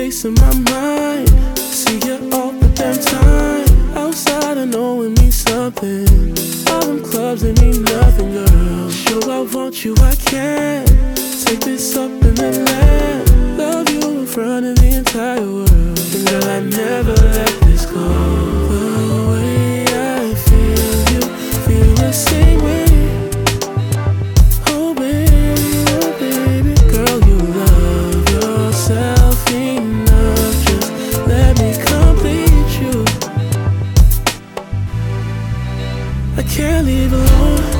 face in my mind. See you all the damn time. Outside I know it means something. All them clubs, they mean nothing, girl. Sure I want you, I can. Take this up and then land. Love you in front of the entire world. And girl, I never let this go. The way I feel, you feel the same way. Oh baby, girl, you love yourself enough. Just let me complete you. I can't leave alone.